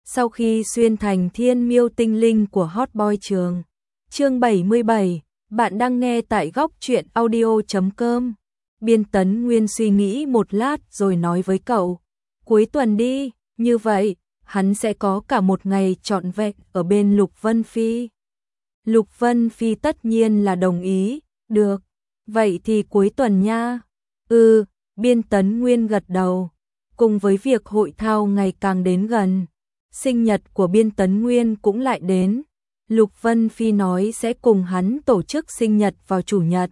Sau khi xuyên thành thiên miêu tinh linh của Hot Boy Trường. Chương 77, bạn đang nghe tại góc truyện audio.com. Biên Tấn Nguyên suy nghĩ một lát rồi nói với cậu, cuối tuần đi, như vậy, hắn sẽ có cả một ngày trọn vẹn ở bên Lục Vân Phi. Lục Vân Phi tất nhiên là đồng ý, được, vậy thì cuối tuần nha. Biên Tấn Nguyên gật đầu, cùng với việc hội thao ngày càng đến gần. Sinh nhật của Biên Tấn Nguyên cũng lại đến. Lục Vân Phi nói sẽ cùng hắn tổ chức sinh nhật vào chủ nhật.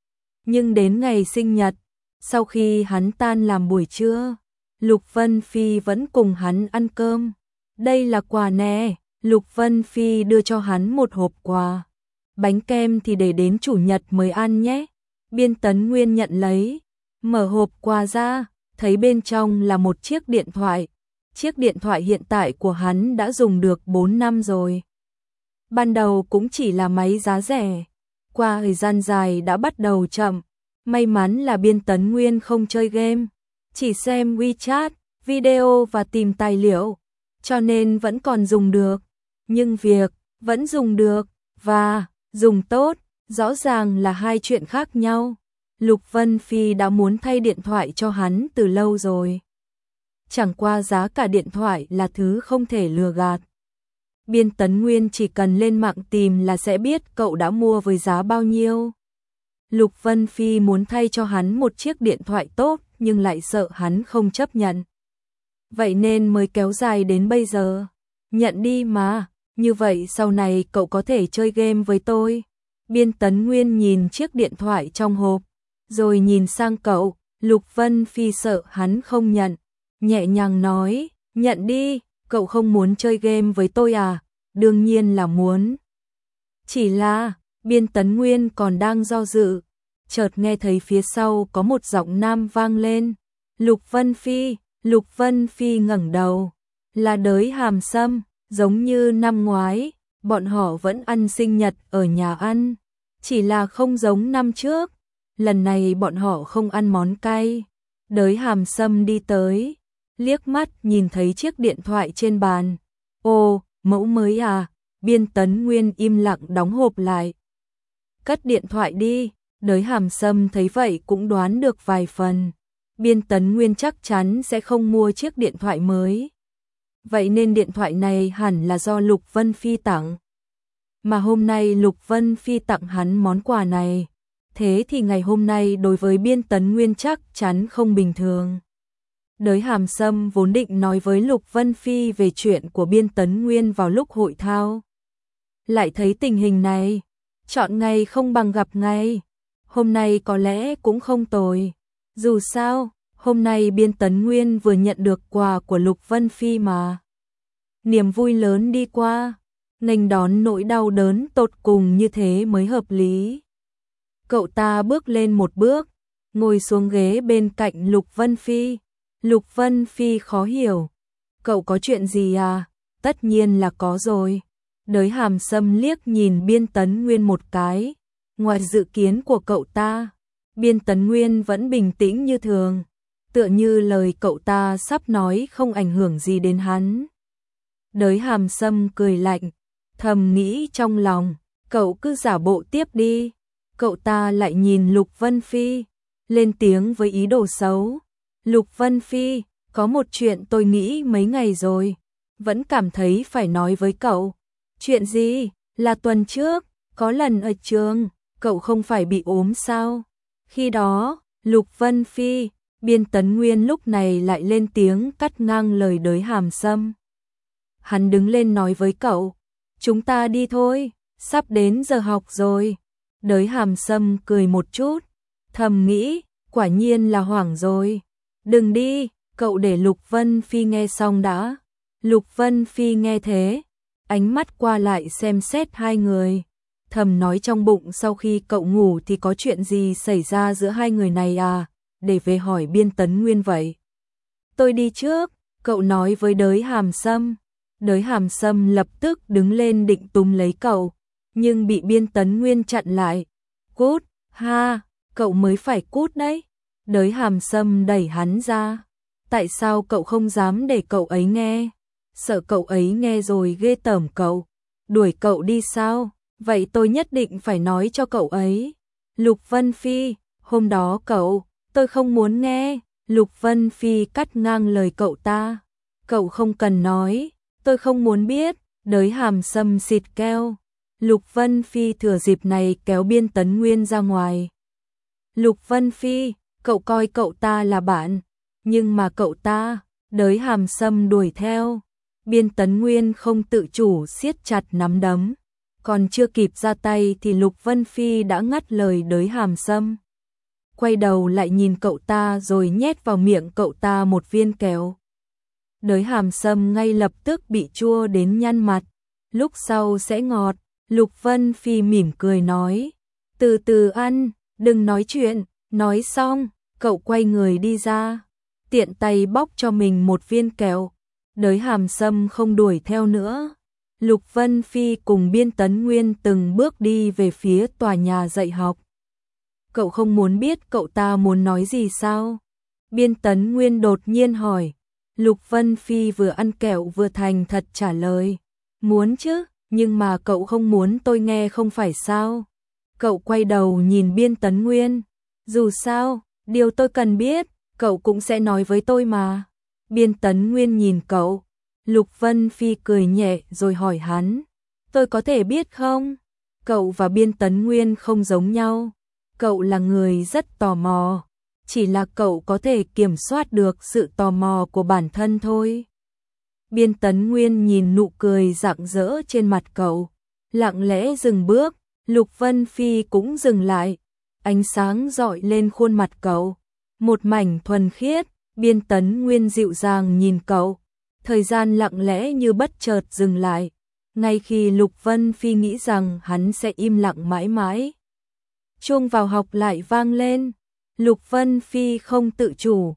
Nhưng đến ngày sinh nhật, sau khi hắn tan làm buổi trưa, Lục Vân Phi vẫn cùng hắn ăn cơm. Đây là quà nè, Lục Vân Phi đưa cho hắn một hộp quà. Bánh kem thì để đến chủ nhật mới ăn nhé. Biên Tấn Nguyên nhận lấy, mở hộp quà ra, thấy bên trong là một chiếc điện thoại. Chiếc điện thoại hiện tại của hắn đã dùng được 4 năm rồi. Ban đầu cũng chỉ là máy giá rẻ, qua thời gian dài đã bắt đầu chậm. May mắn là Biên Tấn Nguyên không chơi game, chỉ xem WeChat, video và tìm tài liệu, cho nên vẫn còn dùng được. Nhưng việc vẫn dùng được và dùng tốt rõ ràng là hai chuyện khác nhau. Lục Vân Phi đã muốn thay điện thoại cho hắn từ lâu rồi. Chẳng qua giá cả điện thoại là thứ không thể lừa gạt. Biên Tấn Nguyên chỉ cần lên mạng tìm là sẽ biết cậu đã mua với giá bao nhiêu. Lục Vân Phi muốn thay cho hắn một chiếc điện thoại tốt nhưng lại sợ hắn không chấp nhận. Vậy nên mới kéo dài đến bây giờ. Nhận đi mà, như vậy sau này cậu có thể chơi game với tôi. Biên Tấn Nguyên nhìn chiếc điện thoại trong hộp, rồi nhìn sang cậu. Lục Vân Phi sợ hắn không nhận, nhẹ nhàng nói, nhận đi, cậu không muốn chơi game với tôi à? Đương nhiên là muốn. Chỉ là, Biên Tấn Nguyên còn đang do dự, chợt nghe thấy phía sau có một giọng nam vang lên. Lục Vân Phi. Lục Vân Phi ngẩng đầu, là Đới Hàm Sâm. Giống như năm ngoái, bọn họ vẫn ăn sinh nhật ở nhà ăn, chỉ là không giống năm trước. Lần này bọn họ không ăn món cay. Đới Hàm Sâm đi tới, liếc mắt nhìn thấy chiếc điện thoại trên bàn. Ồ, mẫu mới à? Biên Tấn Nguyên im lặng đóng hộp lại. Cất điện thoại đi. Đới Hàm Sâm thấy vậy cũng đoán được vài phần. Biên Tấn Nguyên chắc chắn sẽ không mua chiếc điện thoại mới. Vậy nên điện thoại này hẳn là do Lục Vân Phi tặng. Mà hôm nay Lục Vân Phi tặng hắn món quà này. Thế thì ngày hôm nay đối với Biên Tấn Nguyên chắc chắn không bình thường. Đới Hàm Sâm vốn định nói với Lục Vân Phi về chuyện của Biên Tấn Nguyên vào lúc hội thao. Lại thấy tình hình này, chọn ngày không bằng gặp ngày. Hôm nay có lẽ cũng không tồi. Dù sao, hôm nay Biên Tấn Nguyên vừa nhận được quà của Lục Vân Phi mà. Niềm vui lớn đi qua, nghênh đón nỗi đau đớn tột cùng như thế mới hợp lý. Cậu ta bước lên một bước, ngồi xuống ghế bên cạnh Lục Vân Phi. Lục Vân Phi khó hiểu. Cậu có chuyện gì à? Tất nhiên là có rồi. Đới Hàm Sâm liếc nhìn Biên Tấn Nguyên một cái. Ngoài dự kiến của cậu ta, Biên Tấn Nguyên vẫn bình tĩnh như thường, tựa như lời cậu ta sắp nói không ảnh hưởng gì đến hắn. Đới Hàm Sâm cười lạnh, thầm nghĩ trong lòng, cậu cứ giả bộ tiếp đi. Cậu ta lại nhìn Lục Vân Phi, lên tiếng với ý đồ xấu. Lục Vân Phi, có một chuyện tôi nghĩ mấy ngày rồi, vẫn cảm thấy phải nói với cậu. Chuyện gì? Là tuần trước, có lần ở trường, cậu không phải bị ốm sao? Khi đó, Lục Vân Phi. Biên Tấn Nguyên lúc này lại lên tiếng cắt ngang lời Đới Hàm Sâm. Hắn đứng lên nói với cậu, chúng ta đi thôi, sắp đến giờ học rồi. Đới Hàm Sâm cười một chút, thầm nghĩ, quả nhiên là hoảng rồi. Đừng đi, cậu để Lục Vân Phi nghe xong đã. Lục Vân Phi nghe thế, ánh mắt qua lại xem xét hai người, thầm nói trong bụng sau khi cậu ngủ thì có chuyện gì xảy ra giữa hai người này à, để về hỏi Biên Tấn Nguyên vậy. Tôi đi trước, cậu nói với Đới Hàm Sâm. Đới Hàm Sâm lập tức đứng lên định túm lấy cậu, nhưng bị Biên Tấn Nguyên chặn lại. Cút, ha, cậu mới phải cút đấy. Đới Hàm Sâm đẩy hắn ra. Tại sao cậu không dám để cậu ấy nghe? sợ cậu ấy nghe rồi ghê tởm cậu, đuổi cậu đi sao? Vậy tôi nhất định phải nói cho cậu ấy. Lục Vân Phi, hôm đó tôi không muốn nghe. Lục Vân Phi cắt ngang lời cậu ta. Cậu không cần nói, tôi không muốn biết. Đới Hàm Sâm xịt keo. Lục Vân Phi thừa dịp này kéo Biên Tấn Nguyên ra ngoài. Lục Vân Phi, cậu coi cậu ta là bạn, nhưng mà cậu ta, Đới Hàm Sâm đuổi theo. Biên Tấn Nguyên không tự chủ siết chặt nắm đấm, còn chưa kịp ra tay thì Lục Vân Phi đã ngắt lời Đới Hàm Sâm. Quay đầu lại nhìn cậu ta rồi nhét vào miệng cậu ta một viên kẹo. Đới Hàm Sâm ngay lập tức bị chua đến nhăn mặt, lúc sau sẽ ngọt. Lục Vân Phi mỉm cười nói, từ từ ăn, đừng nói chuyện. Nói xong, cậu quay người đi ra, tiện tay bóc cho mình một viên kẹo. Đới Hàm Sâm không đuổi theo nữa. Lục Vân Phi cùng Biên Tấn Nguyên từng bước đi về phía tòa nhà dạy học. Cậu không muốn biết cậu ta muốn nói gì sao? Biên Tấn Nguyên đột nhiên hỏi. Lục Vân Phi vừa ăn kẹo vừa thành thật trả lời. Muốn chứ, nhưng mà cậu không muốn tôi nghe không phải sao? Cậu quay đầu nhìn Biên Tấn Nguyên. Dù sao, điều tôi cần biết, cậu cũng sẽ nói với tôi mà. Biên Tấn Nguyên nhìn cậu. Lục Vân Phi cười nhẹ rồi hỏi hắn. Tôi có thể biết không? Cậu và Biên Tấn Nguyên không giống nhau. Cậu là người rất tò mò. Chỉ là cậu có thể kiểm soát được sự tò mò của bản thân thôi. Biên Tấn Nguyên nhìn nụ cười rạng rỡ trên mặt cậu. Lặng lẽ dừng bước. Lục Vân Phi cũng dừng lại. Ánh sáng rọi lên khuôn mặt cậu. Một mảnh thuần khiết. Biên Tấn Nguyên dịu dàng nhìn cậu. Thời gian lặng lẽ như bất chợt dừng lại. Ngay khi Lục Vân Phi nghĩ rằng hắn sẽ im lặng mãi mãi. Chuông vào học lại vang lên. Lục Vân Phi không tự chủ.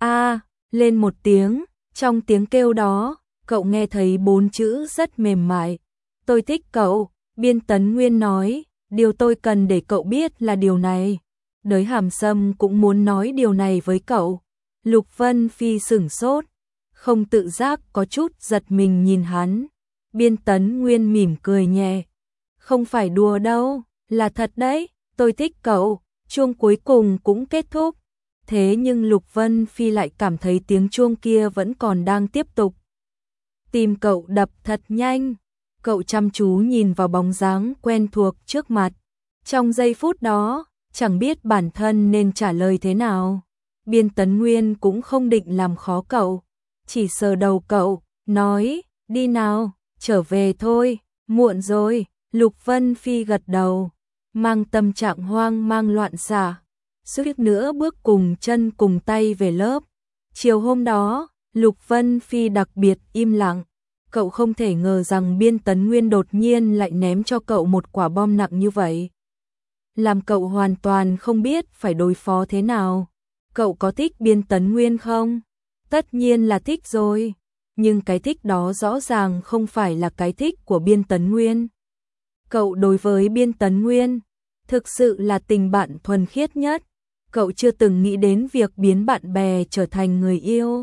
Lên một tiếng. Trong tiếng kêu đó, cậu nghe thấy 4 chữ rất mềm mại. Tôi thích cậu. Biên Tấn Nguyên nói. Điều tôi cần để cậu biết là điều này. Đới Hàm Sâm cũng muốn nói điều này với cậu. Lục Vân Phi sửng sốt. Không tự giác có chút giật mình nhìn hắn. Biên Tấn Nguyên mỉm cười nhẹ. Không phải đùa đâu, là thật đấy, tôi thích cậu. Chuông cuối cùng cũng kết thúc. Thế nhưng Lục Vân Phi lại cảm thấy tiếng chuông kia vẫn còn đang tiếp tục. Tim cậu đập thật nhanh. Cậu chăm chú nhìn vào bóng dáng quen thuộc trước mặt. Trong giây phút đó, chẳng biết bản thân nên trả lời thế nào. Biên Tấn Nguyên cũng không định làm khó cậu. Chỉ sờ đầu cậu, nói, đi nào, trở về thôi, muộn rồi. Lục Vân Phi gật đầu, mang tâm trạng hoang mang loạn xạ, suýt nữa bước cùng chân cùng tay về lớp. Chiều hôm đó, Lục Vân Phi đặc biệt im lặng. Cậu không thể ngờ rằng Biên Tấn Nguyên đột nhiên lại ném cho cậu một quả bom nặng như vậy. Làm cậu hoàn toàn không biết phải đối phó thế nào. Cậu có thích Biên Tấn Nguyên không? Tất nhiên là thích rồi. Nhưng cái thích đó rõ ràng không phải là cái thích của Biên Tấn Nguyên. Cậu đối với Biên Tấn Nguyên thực sự là tình bạn thuần khiết nhất. Cậu chưa từng nghĩ đến việc biến bạn bè trở thành người yêu.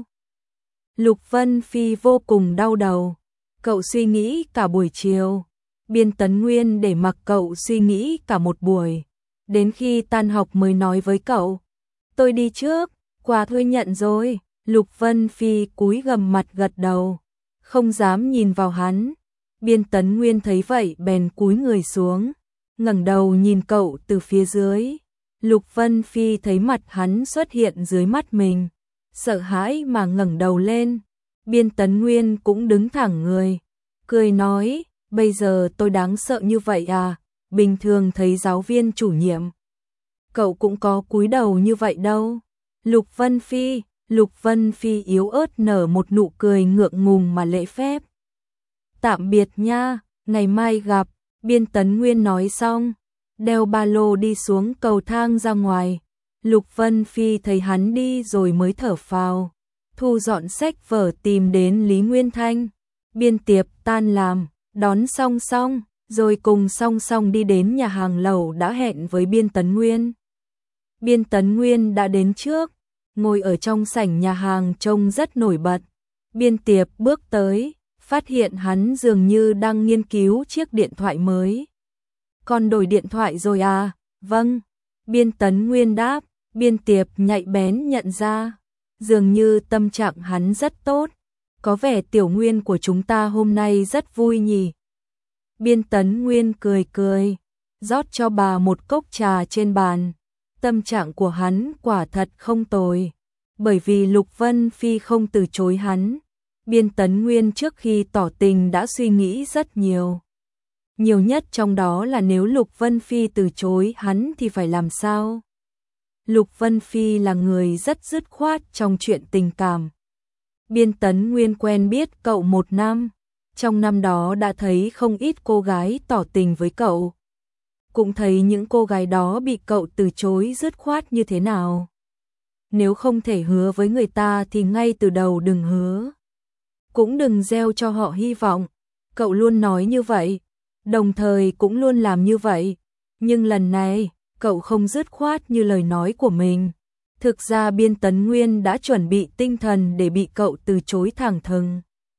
Lục Vân Phi vô cùng đau đầu. Cậu suy nghĩ cả buổi chiều. Biên Tấn Nguyên để mặc cậu suy nghĩ cả một buổi. Đến khi tan học mới nói với cậu. Tôi đi trước, quà tôi nhận rồi. Lục Vân Phi cúi gằm mặt gật đầu. Không dám nhìn vào hắn. Biên Tấn Nguyên thấy vậy bèn cúi người xuống. Ngẩng đầu nhìn cậu từ phía dưới. Lục Vân Phi thấy mặt hắn xuất hiện dưới mắt mình. Sợ hãi mà ngẩng đầu lên. Biên Tấn Nguyên cũng đứng thẳng người. Cười nói, bây giờ tôi đáng sợ như vậy à? Bình thường thấy giáo viên chủ nhiệm. Cậu cũng có cúi đầu như vậy đâu. Lục Vân Phi yếu ớt nở một nụ cười ngượng ngùng mà lễ phép. Tạm biệt nha, ngày mai gặp. Biên Tấn Nguyên nói xong, đeo ba lô đi xuống cầu thang ra ngoài. Lục Vân Phi thấy hắn đi rồi mới thở phào. Thu dọn sách vở tìm đến Lý Nguyên Thanh. Biên Tiệp tan làm, đón song song, rồi cùng song song đi đến nhà hàng lẩu đã hẹn với Biên Tấn Nguyên. Biên Tấn Nguyên đã đến trước, ngồi ở trong sảnh nhà hàng trông rất nổi bật. Biên Tiệp bước tới, phát hiện hắn dường như đang nghiên cứu chiếc điện thoại mới. Con đổi điện thoại rồi à? Vâng. Biên Tấn Nguyên đáp, Biên Tiệp nhạy bén nhận ra. Dường như tâm trạng hắn rất tốt. Có vẻ Tiểu Nguyên của chúng ta hôm nay rất vui nhỉ. Biên Tấn Nguyên cười cười, rót cho bà một cốc trà trên bàn. Tâm trạng của hắn quả thật không tồi. Bởi vì Lục Vân Phi không từ chối hắn. Biên Tấn Nguyên trước khi tỏ tình đã suy nghĩ rất nhiều. Nhiều nhất trong đó là nếu Lục Vân Phi từ chối hắn thì phải làm sao? Lục Vân Phi là người rất dứt khoát trong chuyện tình cảm. Biên Tấn Nguyên quen biết cậu 1 năm. Trong năm đó đã thấy không ít cô gái tỏ tình với cậu. Cũng thấy những cô gái đó bị cậu từ chối dứt khoát như thế nào. Nếu không thể hứa với người ta thì ngay từ đầu đừng hứa. Cũng đừng gieo cho họ hy vọng. Cậu luôn nói như vậy, đồng thời cũng luôn làm như vậy. Nhưng lần này, cậu không dứt khoát như lời nói của mình. Thực ra Biên Tấn Nguyên đã chuẩn bị tinh thần để bị cậu từ chối thẳng thừng.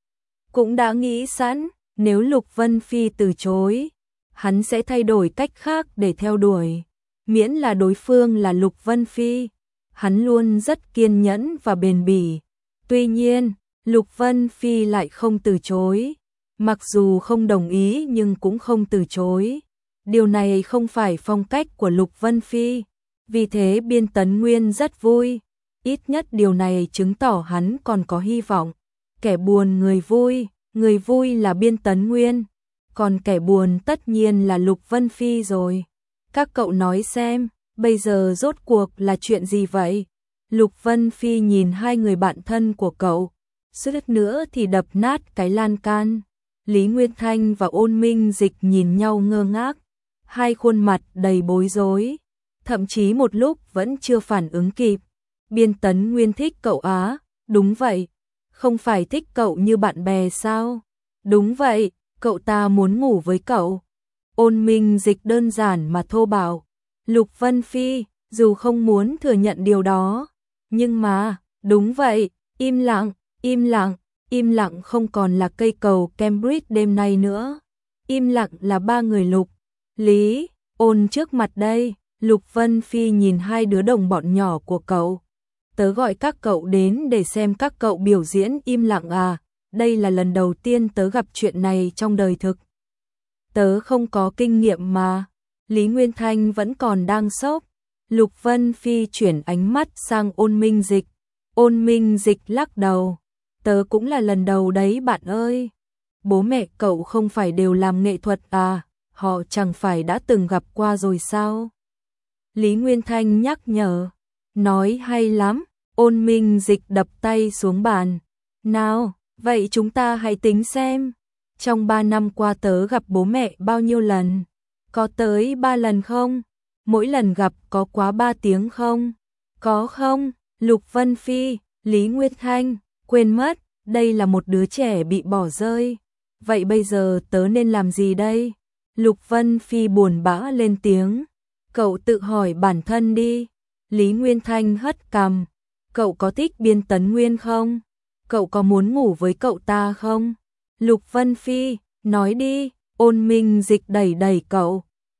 Cũng đã nghĩ sẵn, nếu Lục Vân Phi từ chối, hắn sẽ thay đổi cách khác để theo đuổi. Miễn là đối phương là Lục Vân Phi, hắn luôn rất kiên nhẫn và bền bỉ. Tuy nhiên, Lục Vân Phi lại không từ chối. Mặc dù không đồng ý nhưng cũng không từ chối. Điều này không phải phong cách của Lục Vân Phi. Vì thế Biên Tấn Nguyên rất vui. Ít nhất điều này chứng tỏ hắn còn có hy vọng. Kẻ buồn người vui là Biên Tấn Nguyên. Còn kẻ buồn tất nhiên là Lục Vân Phi rồi. Các cậu nói xem, bây giờ rốt cuộc là chuyện gì vậy? Lục Vân Phi nhìn hai người bạn thân của cậu. Suýt nữa thì đập nát cái lan can. Lý Nguyên Thanh và Ôn Minh Dịch nhìn nhau ngơ ngác. Hai khuôn mặt đầy bối rối. Thậm chí một lúc vẫn chưa phản ứng kịp. Biên Tấn Nguyên thích cậu á? Đúng vậy. Không phải thích cậu như bạn bè sao? Đúng vậy, cậu ta muốn ngủ với cậu. Ôn Minh Dịch đơn giản mà thô bạo. Lục Vân Phi, dù không muốn thừa nhận điều đó, nhưng mà, đúng vậy, im lặng, im lặng, im lặng không còn là cây cầu Cambridge đêm nay nữa. Im lặng là ba người Lục, Lý, Ôn trước mặt đây. Lục Vân Phi nhìn hai đứa đồng bọn nhỏ của cậu. Tớ gọi các cậu đến để xem các cậu biểu diễn im lặng à, đây là lần đầu tiên tớ gặp chuyện này trong đời thực. Tớ không có kinh nghiệm mà. Lý Nguyên Thanh vẫn còn đang sốc. Lục Vân Phi chuyển ánh mắt sang Ôn Minh Dịch. Ôn Minh Dịch lắc đầu. Tớ cũng là lần đầu đấy bạn ơi. Bố mẹ cậu không phải đều làm nghệ thuật à, họ chẳng phải đã từng gặp qua rồi sao? Lý Nguyên Thanh nhắc nhở. Nói hay lắm. Ôn Minh Dịch đập tay xuống bàn. Nào, vậy chúng ta hãy tính xem. Trong 3 năm qua tớ gặp bố mẹ bao nhiêu lần? Có tới 3 lần không? Mỗi lần gặp có quá 3 tiếng không? Có không? Lục Vân Phi, Lý Nguyên Thanh, quên mất, đây là một đứa trẻ bị bỏ rơi. Vậy bây giờ tớ nên làm gì đây? Lục Vân Phi buồn bã lên tiếng. Cậu tự hỏi bản thân đi. Lý Nguyên Thanh hất cằm. Cậu có thích Biên Tấn Nguyên không? Cậu có muốn ngủ với cậu ta không? Lục Vân Phi, nói đi. Ôn Minh Dịch đẩy đẩy cậu.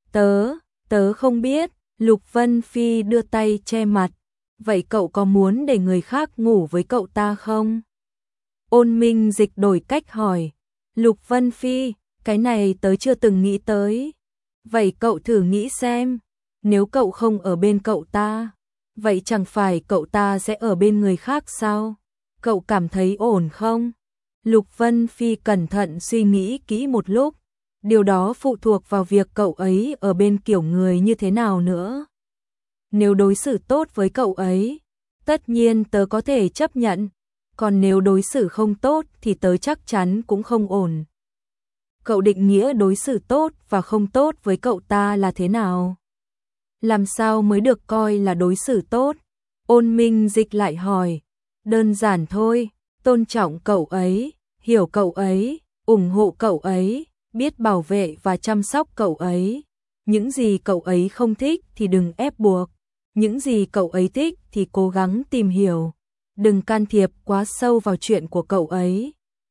Tớ không biết. Lục Vân Phi đưa tay che mặt. Vậy cậu có muốn để người khác ngủ với cậu ta không? Ôn Minh Dịch đổi cách hỏi. Lục Vân Phi, cái này tớ chưa từng nghĩ tới. Vậy cậu thử nghĩ xem. Nếu cậu không ở bên cậu ta, vậy chẳng phải cậu ta sẽ ở bên người khác sao? Cậu cảm thấy ổn không? Lục Vân Phi cẩn thận suy nghĩ kỹ một lúc. Điều đó phụ thuộc vào việc cậu ấy ở bên kiểu người như thế nào nữa. Nếu đối xử tốt với cậu ấy, tất nhiên tớ có thể chấp nhận. Còn nếu đối xử không tốt thì tớ chắc chắn cũng không ổn. Cậu định nghĩa đối xử tốt và không tốt với cậu ta là thế nào? Làm sao mới được coi là đối xử tốt? Ôn Minh Dịch lại hỏi. Đơn giản thôi, tôn trọng cậu ấy, hiểu cậu ấy, ủng hộ cậu ấy, biết bảo vệ và chăm sóc cậu ấy. Những gì cậu ấy không thích thì đừng ép buộc. Những gì cậu ấy thích thì cố gắng tìm hiểu. Đừng can thiệp quá sâu vào chuyện của cậu ấy.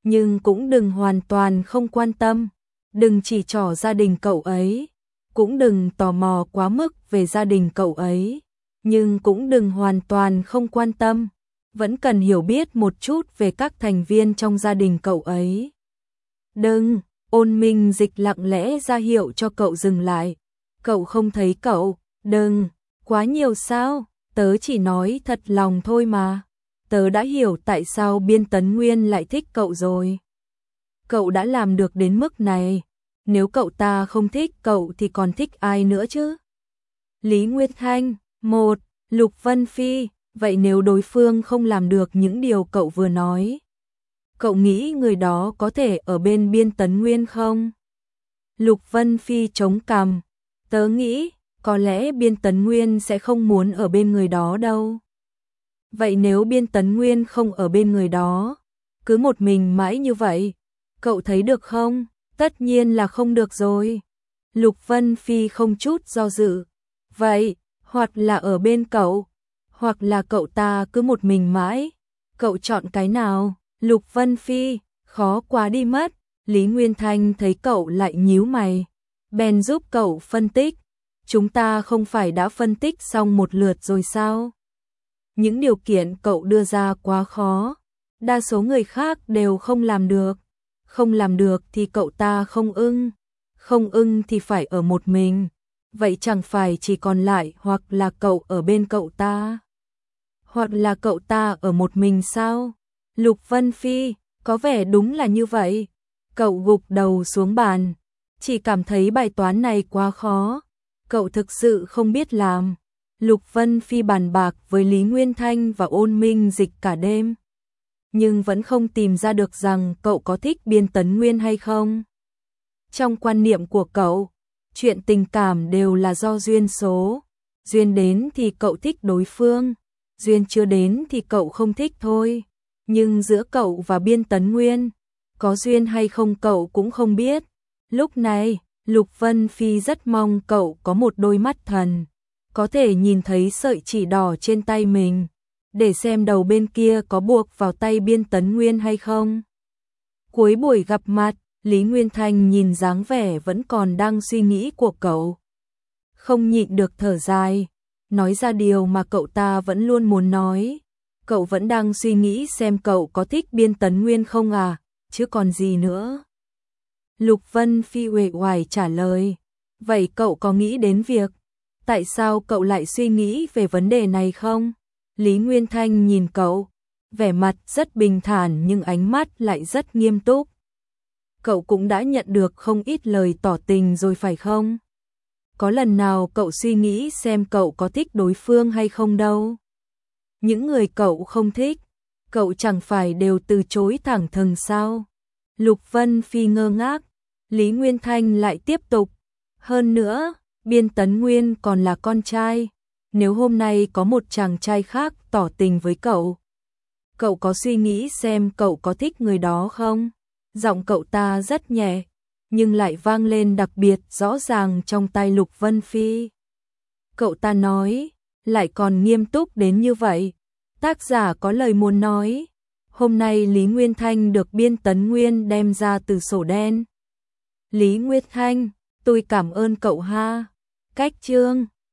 nhưng cũng đừng hoàn toàn không quan tâm, đừng chỉ trỏ gia đình cậu ấy, cũng đừng tò mò quá mức về gia đình cậu ấy, nhưng cũng đừng hoàn toàn không quan tâm, vẫn cần hiểu biết một chút về các thành viên trong gia đình cậu ấy. Đừng, Ôn Minh Dịch lặng lẽ ra hiệu cho cậu dừng lại. Cậu không thấy cậu, đừng, quá nhiều sao, tớ chỉ nói thật lòng thôi mà. Tớ đã hiểu tại sao Biên Tấn Nguyên lại thích cậu rồi. Cậu đã làm được đến mức này, nếu cậu ta không thích cậu thì còn thích ai nữa chứ? Lý Nguyệt Thanh, 1. Lục Vân Phi, vậy nếu đối phương không làm được những điều cậu vừa nói, cậu nghĩ người đó có thể ở bên Biên Tấn Nguyên không? Lục Vân Phi chống cằm, tớ nghĩ, có lẽ Biên Tấn Nguyên sẽ không muốn ở bên người đó đâu. Vậy nếu Biên Tấn Nguyên không ở bên người đó, cứ một mình mãi như vậy, cậu thấy được không? Tất nhiên là không được rồi. Lục Vân Phi không chút do dự. Vậy, hoặc là ở bên cậu, hoặc là cậu ta cứ một mình mãi. Cậu chọn cái nào? Lục Vân Phi, khó quá đi mất. Lý Nguyên Thanh thấy cậu lại nhíu mày, bèn giúp cậu phân tích. Chúng ta không phải đã phân tích xong một lượt rồi sao? Những điều kiện cậu đưa ra quá khó, đa số người khác đều không làm được. Không làm được thì cậu ta không ưng thì phải ở một mình. Vậy chẳng phải chỉ còn lại hoặc là cậu ở bên cậu ta, hoặc là cậu ta ở một mình sao? Lục Vân Phi, có vẻ đúng là như vậy. Cậu gục đầu xuống bàn, chỉ cảm thấy bài toán này quá khó. Cậu thực sự không biết làm. Lục Vân Phi bàn bạc với Lý Nguyên Thanh và Ôn Minh Dịch cả đêm, nhưng vẫn không tìm ra được rằng cậu có thích Biên Tấn Nguyên hay không. Trong quan niệm của cậu, chuyện tình cảm đều là do duyên số. Duyên đến thì cậu thích đối phương, duyên chưa đến thì cậu không thích thôi. Nhưng giữa cậu và Biên Tấn Nguyên, có duyên hay không cậu cũng không biết. Lúc này, Lục Vân Phi rất mong cậu có một đôi mắt thần, có thể nhìn thấy sợi chỉ đỏ trên tay mình, để xem đầu bên kia có buộc vào tay Biên Tấn Nguyên hay không. Cuối buổi gặp mặt, Lý Nguyên Thanh nhìn dáng vẻ vẫn còn đang suy nghĩ của cậu, không nhịn được thở dài, nói ra điều mà cậu ta vẫn luôn muốn nói. Cậu vẫn đang suy nghĩ xem cậu có thích Biên Tấn Nguyên không à, chứ còn gì nữa. Lục Vân Phi uể oải trả lời, vậy cậu có nghĩ đến việc tại sao cậu lại suy nghĩ về vấn đề này không? Lý Nguyên Thanh nhìn cậu, vẻ mặt rất bình thản nhưng ánh mắt lại rất nghiêm túc. Cậu cũng đã nhận được không ít lời tỏ tình rồi phải không? Có lần nào cậu suy nghĩ xem cậu có thích đối phương hay không đâu? Những người cậu không thích, cậu chẳng phải đều từ chối thẳng thừng sao? Lục Vân Phi ngơ ngác, Lý Nguyên Thanh lại tiếp tục. Hơn nữa, Biên Tấn Nguyên còn là con trai. Nếu hôm nay có một chàng trai khác tỏ tình với cậu, cậu có suy nghĩ xem cậu có thích người đó không? Giọng cậu ta rất nhẹ, nhưng lại vang lên đặc biệt rõ ràng trong tai Lục Vân Phi. Cậu ta nói, lại còn nghiêm túc đến như vậy. Tác giả có lời muốn nói. Hôm nay Lý Nguyên Thanh được Biên Tấn Nguyên đem ra từ sổ đen. Lý Nguyệt Thanh, tôi cảm ơn cậu ha. Cách chương